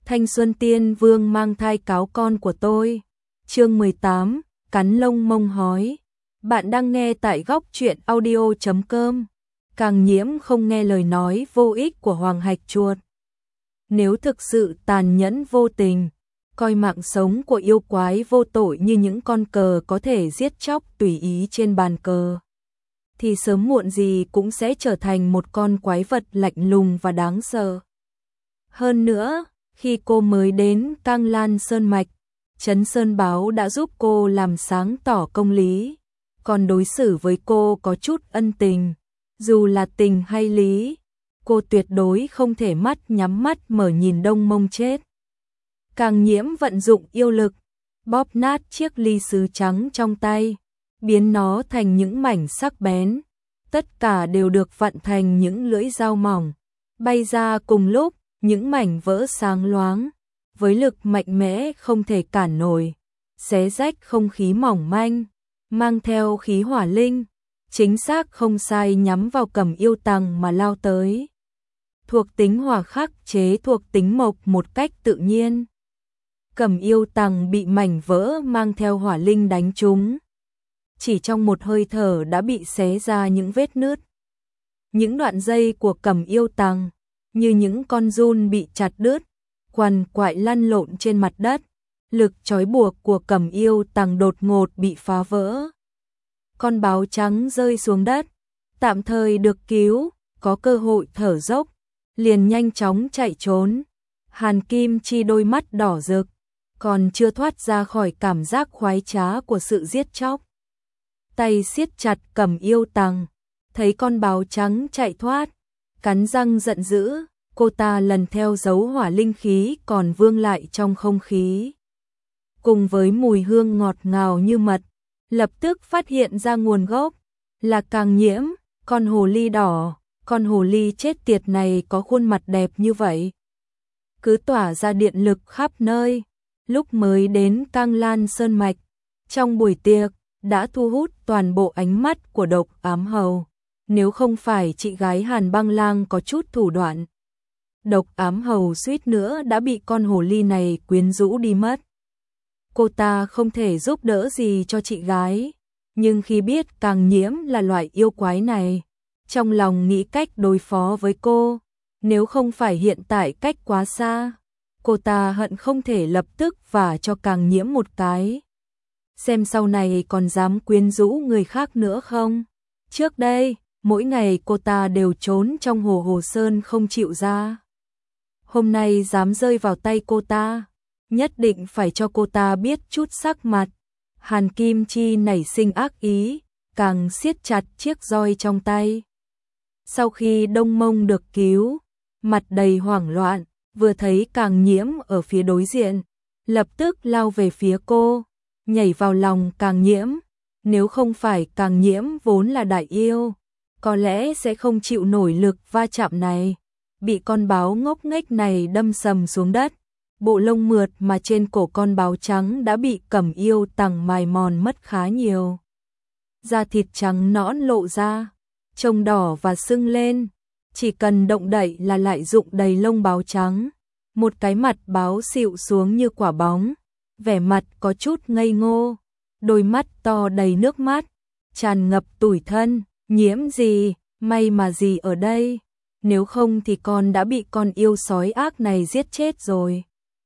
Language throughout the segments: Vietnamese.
Thanh Xuân Tiên Vương mang thai cáo con của tôi. Chương 18, cắn lông mông hói. Bạn đang nghe tại góc truyện audio.com. Càng Nhiễm không nghe lời nói vô ích của Hoàng Hạch Chuột. Nếu thực sự tàn nhẫn vô tình, coi mạng sống của yêu quái vô tội như những con cờ có thể giết chóc tùy ý trên bàn cờ, thì sớm muộn gì cũng sẽ trở thành một con quái vật lạnh lùng và đáng sợ. Hơn nữa, khi cô mới đến Cang Lan Sơn Mạch, Trấn Sơn Báo đã giúp cô làm sáng tỏ công lý, còn đối xử với cô có chút ân tình. Dù là tình hay lý, cô tuyệt đối không thể mắt nhắm mắt mở nhìn Đông Mông chết. Càng Nhiễm vận dụng yêu lực, bóp nát chiếc ly sứ trắng trong tay, biến nó thành những mảnh sắc bén. Tất cả đều được vặn thành những lưỡi dao mỏng, bay ra cùng lúc, những mảnh vỡ sáng loáng, với lực mạnh mẽ không thể cản nổi, xé rách không khí mỏng manh, mang theo khí hỏa linh, chính xác không sai nhắm vào Cẩm Yêu Tằng mà lao tới. Thuộc tính hỏa khắc chế thuộc tính mộc một cách tự nhiên. Cẩm Yêu Tằng bị mảnh vỡ mang theo hỏa linh đánh trúng, chỉ trong một hơi thở đã bị xé ra những vết nứt. Những đoạn dây của Cẩm Yêu Tằng như những con giun bị chặt đứt, quằn quại lăn lộn trên mặt đất. Lực trói buộc của Cẩm Yêu Tằng đột ngột bị phá vỡ. Con báo trắng rơi xuống đất, tạm thời được cứu, có cơ hội thở dốc, liền nhanh chóng chạy trốn. Hàn Kim Chi đôi mắt đỏ rực, còn chưa thoát ra khỏi cảm giác khoái trá của sự giết chóc. Tay siết chặt Cẩm Yêu Tằng, thấy con báo trắng chạy thoát, cắn răng giận dữ, cô ta lần theo dấu hỏa linh khí còn vương lại trong không khí. Cùng với mùi hương ngọt ngào như mật, lập tức phát hiện ra nguồn gốc, là Càng Nhiễm, con hồ ly đỏ. Con hồ ly chết tiệt này có khuôn mặt đẹp như vậy, cứ tỏa ra điện lực khắp nơi. Lúc mới đến Cang Lan Sơn Mạch, trong buổi tiệc, đã thu hút toàn bộ ánh mắt của Độc Ám Hầu. Nếu không phải chị gái Hàn Băng Lang có chút thủ đoạn, Độc Ám Hầu suýt nữa đã bị con hồ ly này quyến rũ đi mất. Cô ta không thể giúp đỡ gì cho chị gái, nhưng khi biết Càng Nhiễm là loại yêu quái này, trong lòng nghĩ cách đối phó với cô. Nếu không phải hiện tại cách quá xa, cô ta hận không thể lập tức vả cho Càng Nhiễm một cái, xem sau này còn dám quyến rũ người khác nữa không. Trước đây, mỗi ngày cô ta đều trốn trong Hồ Sơn không chịu ra. Hôm nay dám rơi vào tay cô ta, nhất định phải cho cô ta biết chút sắc mặt. Hàn Kim Chi nảy sinh ác ý, càng siết chặt chiếc roi trong tay. Sau khi Đông Mông được cứu, mặt đầy hoảng loạn, vừa thấy Càng Nhiễm ở phía đối diện, lập tức lao về phía cô, nhảy vào lòng Càng Nhiễm. Nếu không phải Càng Nhiễm vốn là đại yêu, có lẽ sẽ không chịu nổi lực va chạm này, bị con báo ngốc nghếch này đâm sầm xuống đất. Bộ lông mượt mà trên cổ con báo trắng đã bị Cẩm Yêu Tằng mài mòn mất khá nhiều. Da thịt trắng nõn lộ ra, trông đỏ và sưng lên, chỉ cần động đậy là lại rụng đầy lông báo trắng. Một cái mặt báo xịu xuống như quả bóng, vẻ mặt có chút ngây ngô, đôi mắt to đầy nước mắt, tràn ngập tủi thân. Nhiễm gì, may mà gì ở đây, nếu không thì con đã bị con yêu sói ác này giết chết rồi.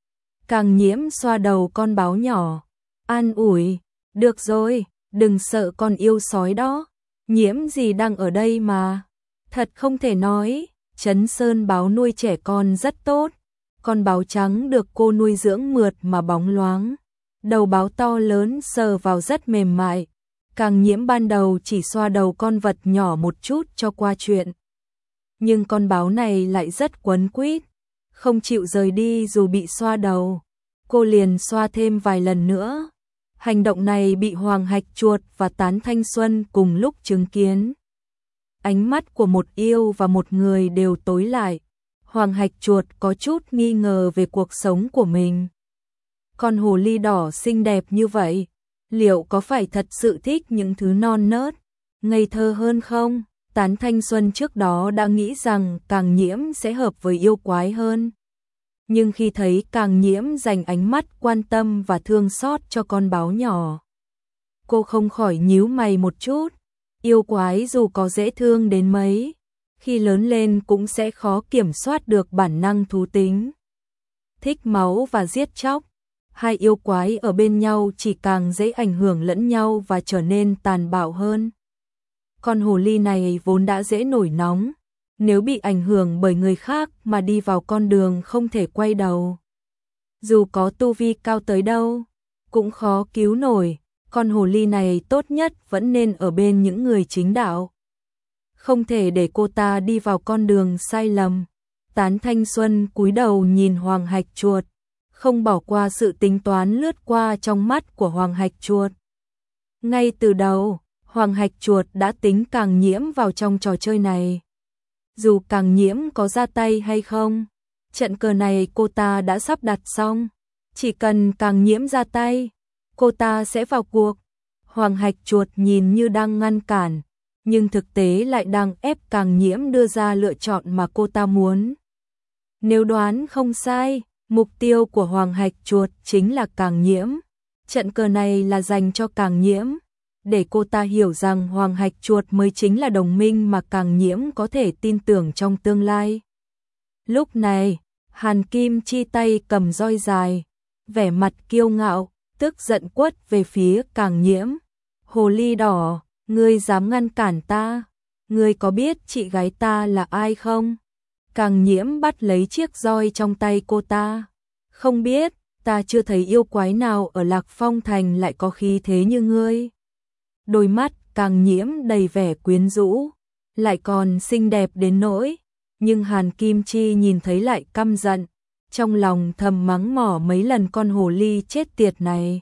Càng Nhiễm xoa đầu con báo nhỏ, an ủi, được rồi, đừng sợ con yêu sói đó, Nhiễm gì đang ở đây mà. Thật không thể nói, Trấn Sơn Báo nuôi trẻ con rất tốt, con báo trắng được cô nuôi dưỡng mượt mà bóng loáng, đầu báo to lớn sờ vào rất mềm mại. Càng Nhiễm ban đầu chỉ xoa đầu con vật nhỏ một chút cho qua chuyện, nhưng con báo này lại rất quấn quýt, không chịu rời đi dù bị xoa đầu. Cô liền xoa thêm vài lần nữa. Hành động này bị Hoàng Hạch Chuột và Tán Thanh Xuân cùng lúc chứng kiến. Ánh mắt của một yêu và một người đều tối lại. Hoàng Hạch Chuột có chút nghi ngờ về cuộc sống của mình. Con hồ ly đỏ xinh đẹp như vậy, liệu có phải thật sự thích những thứ non nớt, ngây thơ hơn không? Tán Thanh Xuân trước đó đã nghĩ rằng Càng Nhiễm sẽ hợp với yêu quái hơn, nhưng khi thấy Càng Nhiễm dành ánh mắt quan tâm và thương xót cho con báo nhỏ, cô không khỏi nhíu mày một chút. Yêu quái dù có dễ thương đến mấy, khi lớn lên cũng sẽ khó kiểm soát được bản năng thú tính, thích máu và giết chóc. Hai yêu quái ở bên nhau chỉ càng dễ ảnh hưởng lẫn nhau và trở nên tàn bạo hơn. Con hồ ly này vốn đã dễ nổi nóng, nếu bị ảnh hưởng bởi người khác mà đi vào con đường không thể quay đầu, dù có tu vi cao tới đâu, cũng khó cứu nổi. Con hồ ly này tốt nhất vẫn nên ở bên những người chính đạo, không thể để cô ta đi vào con đường sai lầm. Tán Thanh Xuân cúi đầu nhìn Hoàng Hạch Chuột, không bỏ qua sự tính toán lướt qua trong mắt của Hoàng Hạch Chuột. Ngay từ đầu, Hoàng Hạch Chuột đã tính Càng Nhiễm vào trong trò chơi này. Dù Càng Nhiễm có ra tay hay không, trận cờ này cô ta đã sắp đặt xong. Chỉ cần Càng Nhiễm ra tay, cô ta sẽ vào cuộc. Hoàng Hạch Chuột nhìn như đang ngăn cản, nhưng thực tế lại đang ép Càng Nhiễm đưa ra lựa chọn mà cô ta muốn. Nếu đoán không sai, mục tiêu của Hoàng Hạch Chuột chính là Càng Nhiễm. Trận cờ này là dành cho Càng Nhiễm, để cô ta hiểu rằng Hoàng Hạch Chuột mới chính là đồng minh mà Càng Nhiễm có thể tin tưởng trong tương lai. Lúc này, Hàn Kim Chi tay cầm roi dài, vẻ mặt kiêu ngạo, tức giận quất về phía Càng Nhiễm. Hồ ly đỏ, ngươi dám ngăn cản ta? Ngươi có biết chị gái ta là ai không? Càng Nhiễm bắt lấy chiếc roi trong tay cô ta. Không biết, ta chưa thấy yêu quái nào ở Lạc Phong Thành lại có khí thế như ngươi. Đôi mắt Càng Nhiễm đầy vẻ quyến rũ, lại còn xinh đẹp đến nỗi, nhưng Hàn Kim Chi nhìn thấy lại căm giận, trong lòng thầm mắng mỏ mấy lần con hồ ly chết tiệt này.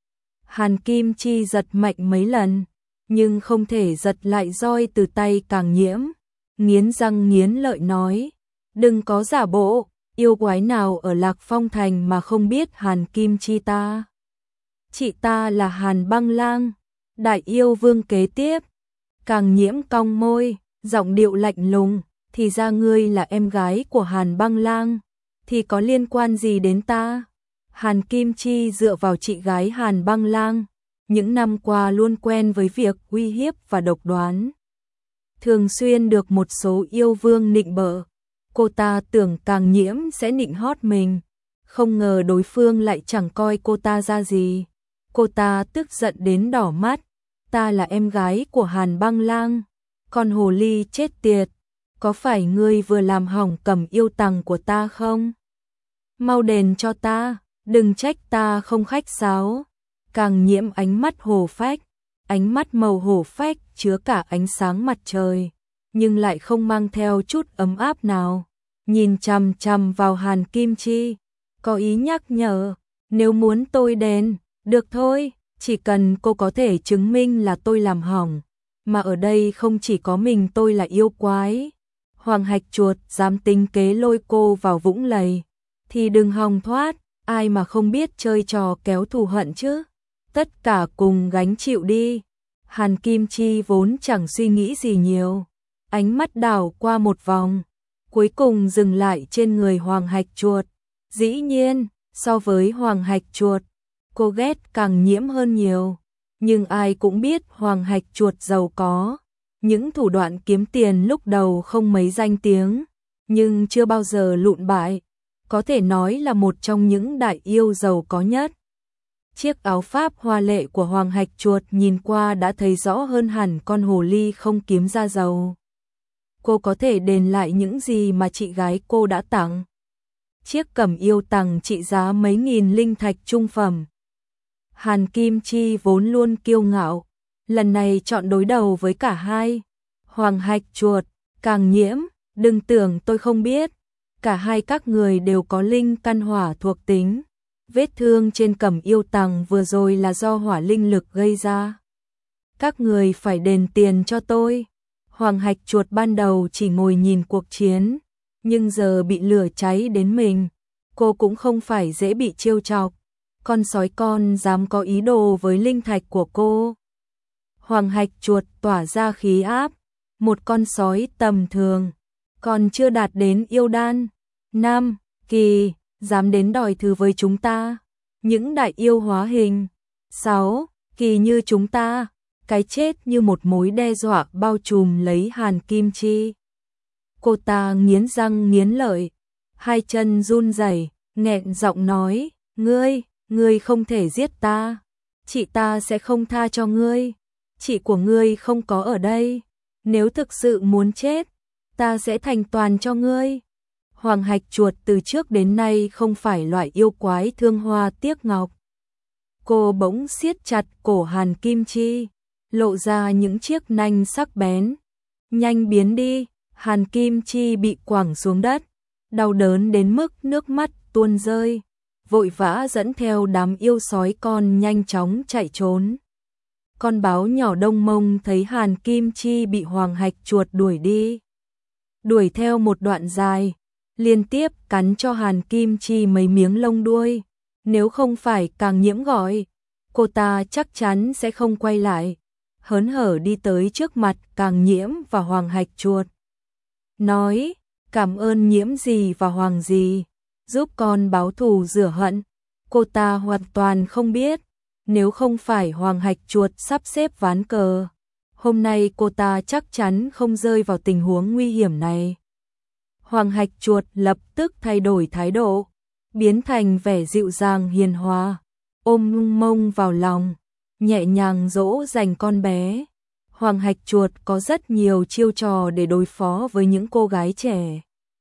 Hàn Kim Chi giật mạnh mấy lần, nhưng không thể giật lại roi từ tay Càng Nhiễm, nghiến răng nghiến lợi nói, đừng có giả bộ, yêu quái nào ở Lạc Phong Thành mà không biết Hàn Kim Chi ta. Chị ta là Hàn Băng Lang, đại yêu vương kế tiếp. Càng Nhiễm cong môi, giọng điệu lạnh lùng, thì ra ngươi là em gái của Hàn Băng Lang, thì có liên quan gì đến ta? Hàn Kim Chi dựa vào chị gái Hàn Băng Lang, những năm qua luôn quen với việc uy hiếp và độc đoán, thường xuyên được một số yêu vương nịnh bợ. Cô ta tưởng Càng Nhiễm sẽ nịnh hót mình, không ngờ đối phương lại chẳng coi cô ta ra gì. Cô ta tức giận đến đỏ mắt, ta là em gái của Hàn Băng Lang, con hồ ly chết tiệt, có phải ngươi vừa làm hỏng cầm yêu tằng của ta không? Mau đền cho ta, đừng trách ta không khách sáo. Càng Nhiễm ánh mắt hổ phách, ánh mắt màu hổ phách chứa cả ánh sáng mặt trời, nhưng lại không mang theo chút ấm áp nào, nhìn chằm chằm vào Hàn Kim Chi, có ý nhắc nhở, nếu muốn tôi đền, được thôi, chỉ cần cô có thể chứng minh là tôi làm hỏng, mà ở đây không chỉ có mình tôi là yêu quái. Hoàng Hạch Chuột dám tính kế lôi cô vào vũng lầy, thì đừng hòng thoát, ai mà không biết chơi trò kéo thù hận chứ. Tất cả cùng gánh chịu đi. Hàn Kim Chi vốn chẳng suy nghĩ gì nhiều, ánh mắt đảo qua một vòng, cuối cùng dừng lại trên người Hoàng Hạch Chuột. Dĩ nhiên, so với Hoàng Hạch Chuột, cô ghét Càng Nhiễm hơn nhiều, nhưng ai cũng biết Hoàng Hạch Chuột giàu có, những thủ đoạn kiếm tiền lúc đầu không mấy danh tiếng, nhưng chưa bao giờ lụn bại, có thể nói là một trong những đại yêu giàu có nhất. Chiếc áo pháp hoa lệ của Hoàng Hạch Chuột nhìn qua đã thấy rõ hơn hẳn con hồ ly không kiếm ra giàu. Cô có thể đền lại những gì mà chị gái cô đã tặng. Chiếc cẩm yêu tằng trị giá mấy nghìn linh thạch trung phẩm. Hàn Kim Chi vốn luôn kiêu ngạo, lần này chọn đối đầu với cả hai. Hoàng Hạch Chuột, Càng Nhiễm, đừng tưởng tôi không biết, cả hai các người đều có linh căn hỏa thuộc tính. Vết thương trên cẩm yêu tằng vừa rồi là do hỏa linh lực gây ra. Các người phải đền tiền cho tôi. Hoàng Hạch Chuột ban đầu chỉ ngồi nhìn cuộc chiến, nhưng giờ bị lửa cháy đến mình, cô cũng không phải dễ bị trêu chọc. Con sói con dám có ý đồ với linh thạch của cô. Hoàng Hạch Chuột tỏa ra khí áp, một con sói tầm thường, còn chưa đạt đến yêu đan. Nam kỳ, dám đến đòi thứ với chúng ta, những đại yêu hóa hình. 6. Kỳ như chúng ta, cái chết như một mối đe dọa bao trùm lấy Hàn Kim Chi. Cô ta nghiến răng nghiến lợi, hai chân run rẩy, nghẹn giọng nói, ngươi không thể giết ta, chị ta sẽ không tha cho ngươi, chị của ngươi không có ở đây, nếu thực sự muốn chết, ta sẽ thành toàn cho ngươi. Hoàng Hạch Chuột từ trước đến nay không phải loại yêu quái thương hoa tiếc ngọc. Cô bỗng siết chặt cổ Hàn Kim Chi, lộ ra những chiếc nanh sắc bén. Nhanh biến đi, Hàn Kim Chi bị quẳng xuống đất, đau đớn đến mức nước mắt tuôn rơi, vội vã dẫn theo đám yêu sói con nhanh chóng chạy trốn. Con báo nhỏ Đông Mông thấy Hàn Kim Chi bị Hoàng Hạch Chuột đuổi đi, đuổi theo một đoạn dài, liên tiếp cắn cho Hàn Kim Chi mấy miếng lông đuôi. Nếu không phải Càng Nhiễm gọi, cô ta chắc chắn sẽ không quay lại. Hớn hở đi tới trước mặt Càng Nhiễm và Hoàng Hạch Chuột, nói, cảm ơn Nhiễm gì và Hoàng gì, giúp con báo thù rửa hận. Cô ta hoàn toàn không biết, nếu không phải Hoàng Hạch Chuột sắp xếp ván cờ, hôm nay cô ta chắc chắn không rơi vào tình huống nguy hiểm này. Hoàng Hạch Chuột lập tức thay đổi thái độ, biến thành vẻ dịu dàng hiền hòa, ôm Mông vào lòng, nhẹ nhàng dỗ dành con bé. Hoàng Hạch Chuột có rất nhiều chiêu trò để đối phó với những cô gái trẻ.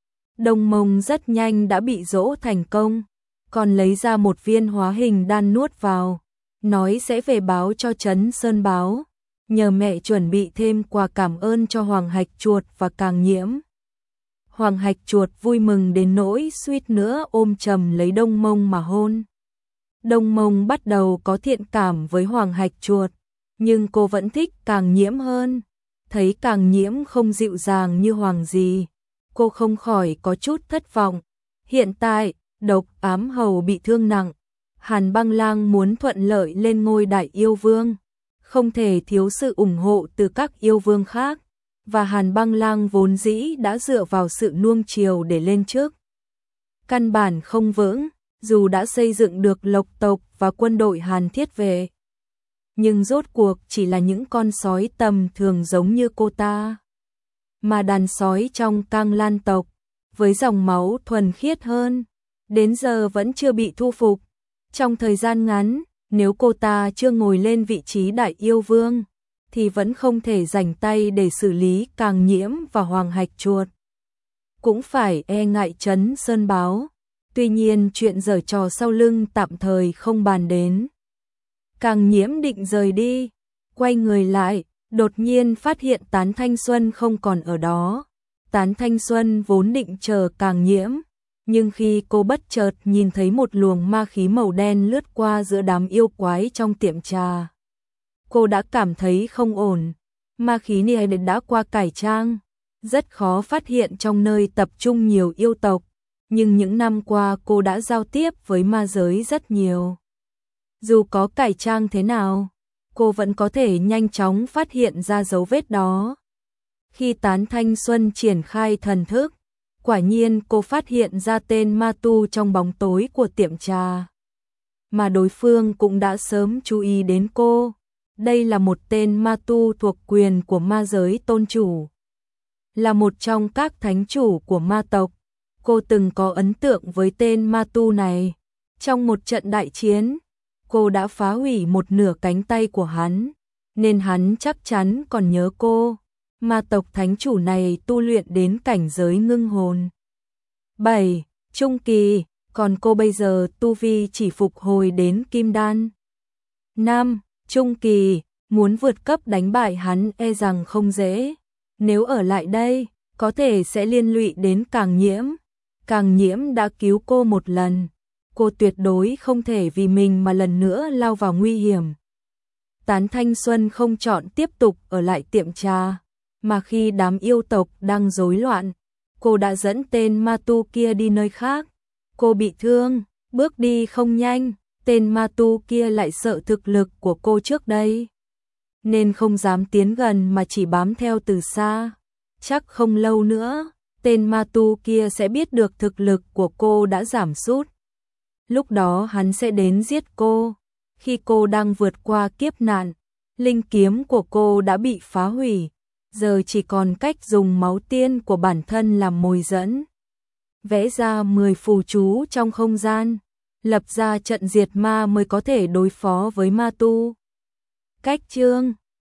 Đông Mông rất nhanh đã bị dỗ thành công, còn lấy ra một viên hóa hình đan nuốt vào, nói sẽ về báo cho Trấn Sơn Báo, nhờ mẹ chuẩn bị thêm quà cảm ơn cho Hoàng Hạch Chuột và Càng Nhiễm. Hoàng Hạch Chuột vui mừng đến nỗi suýt nữa ôm chầm lấy Đông Mông mà hôn. Đông Mông bắt đầu có thiện cảm với Hoàng Hạch Chuột, nhưng cô vẫn thích Càng Nhiễm hơn. Thấy Càng Nhiễm không dịu dàng như Hoàng gì, cô không khỏi có chút thất vọng. Hiện tại, Độc Ám Hầu bị thương nặng, Hàn Băng Lang muốn thuận lợi lên ngôi đại yêu vương, không thể thiếu sự ủng hộ từ các yêu vương khác, và Hàn Băng Lang vốn dĩ đã dựa vào sự nuông chiều để lên chức. Căn bản không vững, dù đã xây dựng được lộc tộc và quân đội Hàn Thiết Vệ, nhưng rốt cuộc chỉ là những con sói tầm thường giống như cô ta. Mà đàn sói trong Cang Lan tộc, với dòng máu thuần khiết hơn, đến giờ vẫn chưa bị thu phục. Trong thời gian ngắn, nếu cô ta chưa ngồi lên vị trí đại yêu vương, thì vẫn không thể rảnh tay để xử lý Càng Nhiễm và Hoàng Hạch Chuột. Cũng phải e ngại Trấn Sơn Báo, tuy nhiên chuyện giở trò sau lưng tạm thời không bàn đến. Càng Nhiễm định rời đi, quay người lại, đột nhiên phát hiện Tán Thanh Xuân không còn ở đó. Tán Thanh Xuân vốn định chờ Càng Nhiễm, nhưng khi cô bất chợt nhìn thấy một luồng ma khí màu đen lướt qua giữa đám yêu quái trong tiệm trà, cô đã cảm thấy không ổn. Ma khí này đã qua cải trang, rất khó phát hiện trong nơi tập trung nhiều yêu tộc, nhưng những năm qua cô đã giao tiếp với ma giới rất nhiều. Dù có cải trang thế nào, cô vẫn có thể nhanh chóng phát hiện ra dấu vết đó. Khi Tán Thanh Xuân triển khai thần thức, quả nhiên cô phát hiện ra tên ma tu trong bóng tối của tiệm trà. Mà đối phương cũng đã sớm chú ý đến cô. Đây là một tên ma tu thuộc quyền của ma giới tôn chủ, là một trong các thánh chủ của ma tộc. Cô từng có ấn tượng với tên ma tu này. Trong một trận đại chiến, cô đã phá hủy một nửa cánh tay của hắn, nên hắn chắc chắn còn nhớ cô. Ma tộc thánh chủ này tu luyện đến cảnh giới ngưng hồn 7 trung kỳ, còn cô bây giờ tu vi chỉ phục hồi đến kim đan 5 trung kỳ, muốn vượt cấp đánh bại hắn e rằng không dễ. Nếu ở lại đây, có thể sẽ liên lụy đến Càng Nhiễm. Càng Nhiễm đã cứu cô một lần, cô tuyệt đối không thể vì mình mà lần nữa lao vào nguy hiểm. Tán Thanh Xuân không chọn tiếp tục ở lại tiệm trà, mà khi đám yêu tộc đang rối loạn, cô đã dẫn tên ma tu kia đi nơi khác. Cô bị thương, bước đi không nhanh, tên ma tu kia lại sợ thực lực của cô trước đây, nên không dám tiến gần mà chỉ bám theo từ xa. Chắc không lâu nữa, tên ma tu kia sẽ biết được thực lực của cô đã giảm sút. Lúc đó hắn sẽ đến giết cô. Khi cô đang vượt qua kiếp nạn, linh kiếm của cô đã bị phá hủy, giờ chỉ còn cách dùng máu tiên của bản thân làm mồi dẫn. Vẽ ra 10 phù chú trong không gian, lập ra trận diệt ma mới có thể đối phó với ma tu. Cách chương